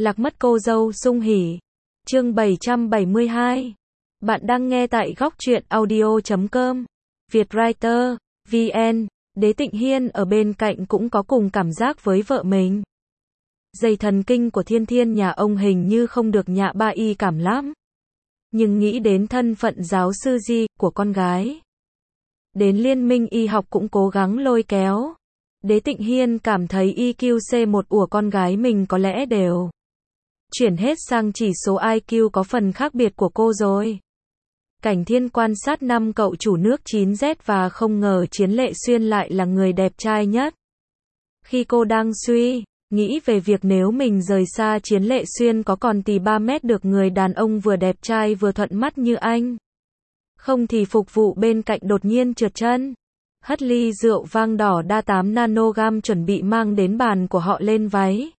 Lạc mất cô dâu sung hỉ. Chương 772. Bạn đang nghe tại góc truyện audio.com. Vietwriter, VN. Đế Tịnh Hiên ở bên cạnh cũng có cùng cảm giác với vợ mình. Dây thần kinh của Thiên Thiên nhà ông hình như không được nhạ ba y cảm lắm. Nhưng nghĩ đến thân phận giáo sư Di của con gái. Đến liên minh y học cũng cố gắng lôi kéo. Đế Tịnh Hiên cảm thấy IQ-C1 của con gái mình có lẽ đều chuyển hết sang chỉ số IQ có phần khác biệt của cô rồi. Cảnh Thiên quan sát 5 cậu chủ nước 9Z và không ngờ Chiến Lệ Xuyên lại là người đẹp trai nhất. Khi cô đang suy nghĩ về việc nếu mình rời xa Chiến Lệ Xuyên có còn tì 3 mét được người đàn ông vừa đẹp trai vừa thuận mắt như anh. Không thì phục vụ bên cạnh đột nhiên trượt chân. Hất ly rượu vang đỏ đa 8 nanogam chuẩn bị mang đến bàn của họ lên váy.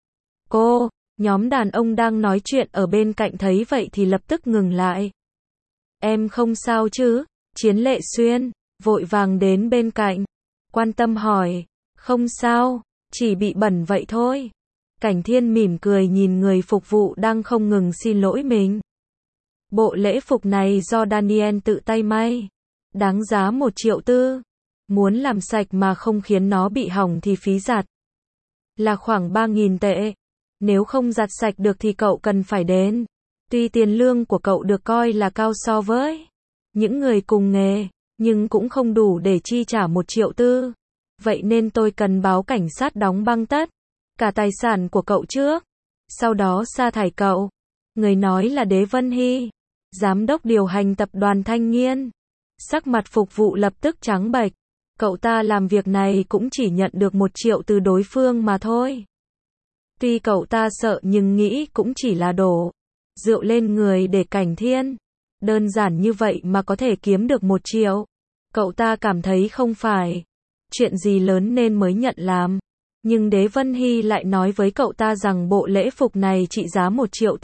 Nhóm đàn ông đang nói chuyện ở bên cạnh thấy vậy thì lập tức ngừng lại. Em không sao chứ? Chiến Lệ Xuyên vội vàng đến bên cạnh, quan tâm hỏi. Không sao, chỉ bị bẩn vậy thôi. Cảnh Thiên mỉm cười nhìn người phục vụ đang không ngừng xin lỗi mình. Bộ lễ phục này do Daniel tự tay may. Đáng giá 1,4 triệu. Muốn làm sạch mà không khiến nó bị hỏng thì phí giặt là khoảng 3.000 tệ. Nếu không giặt sạch được thì cậu cần phải đến. Tuy tiền lương của cậu được coi là cao so với những người cùng nghề, nhưng cũng không đủ để chi trả 1,4 triệu. Vậy nên tôi cần báo cảnh sát đóng băng tất cả tài sản của cậu trước, sau đó sa thải cậu. Người nói là Đế Vân Hy, giám đốc điều hành tập đoàn Thanh Nghiên. Sắc mặt phục vụ lập tức trắng bệch. Cậu ta làm việc này cũng chỉ nhận được 1 triệu từ đối phương mà thôi. Tuy cậu ta sợ nhưng nghĩ cũng chỉ là đổ rượu lên người để Cảnh Thiên. Đơn giản như vậy mà có thể kiếm được 1 triệu. Cậu ta cảm thấy không phải chuyện gì lớn nên mới nhận làm. Nhưng Đế Vân Hy lại nói với cậu ta rằng bộ lễ phục này trị giá 1,4 triệu.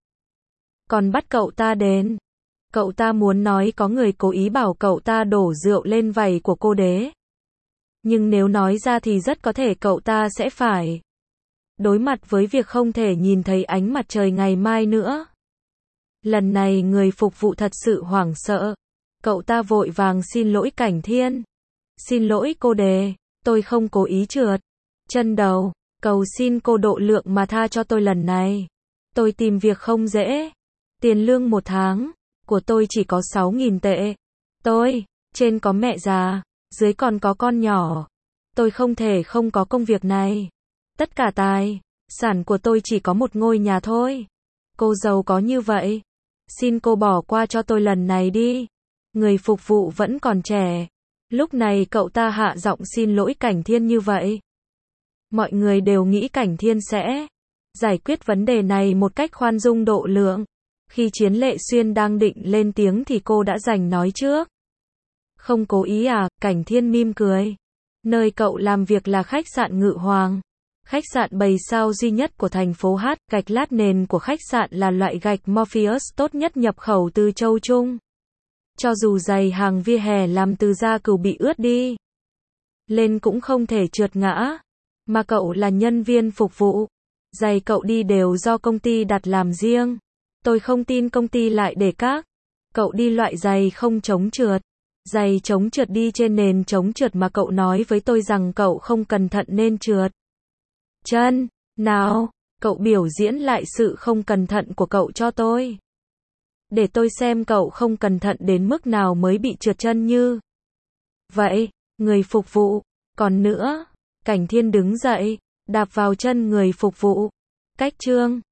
Còn bắt cậu ta đến. Cậu ta muốn nói có người cố ý bảo cậu ta đổ rượu lên vảy của cô Đế. Nhưng nếu nói ra thì rất có thể cậu ta sẽ phải đối mặt với việc không thể nhìn thấy ánh mặt trời ngày mai nữa. Lần này người phục vụ thật sự hoảng sợ. Cậu ta vội vàng xin lỗi Cảnh Thiên. Xin lỗi cô Đế, tôi không cố ý trượt chân đầu. Cầu xin cô độ lượng mà tha cho tôi lần này. Tôi tìm việc không dễ. Tiền lương 1 tháng của tôi chỉ có 6.000 tệ. Tôi, trên có mẹ già, dưới còn có con nhỏ. Tôi không thể không có công việc này. Tất cả tài sản của tôi chỉ có một ngôi nhà thôi. Cô giàu có như vậy. Xin cô bỏ qua cho tôi lần này đi. Người phục vụ vẫn còn trẻ. Lúc này cậu ta hạ giọng xin lỗi Cảnh Thiên như vậy. Mọi người đều nghĩ Cảnh Thiên sẽ giải quyết vấn đề này một cách khoan dung độ lượng. Khi Chiến Lệ Xuyên đang định lên tiếng thì cô đã giành nói trước. Không cố ý à? Cảnh Thiên mỉm cười. Nơi cậu làm việc là khách sạn Ngự Hoàng. Khách sạn 7 sao duy nhất của thành phố H. Gạch lát nền của khách sạn là loại gạch Morpheus tốt nhất nhập khẩu từ châu Trung. Cho dù giày hàng vỉa hè làm từ da cừu bị ướt đi lên cũng không thể trượt ngã. Mà cậu là nhân viên phục vụ. Giày cậu đi đều do công ty đặt làm riêng. Tôi không tin công ty lại để các cậu đi loại giày không chống trượt. Giày chống trượt đi trên nền chống trượt mà cậu nói với tôi rằng cậu không cẩn thận nên trượt chân. Nào, cậu biểu diễn lại sự không cẩn thận của cậu cho tôi. Để tôi xem cậu không cẩn thận đến mức nào mới bị trượt chân như vậy. Người phục vụ. Còn nữa, Cảnh Thiên đứng dậy, đạp vào chân người phục vụ. Cách chương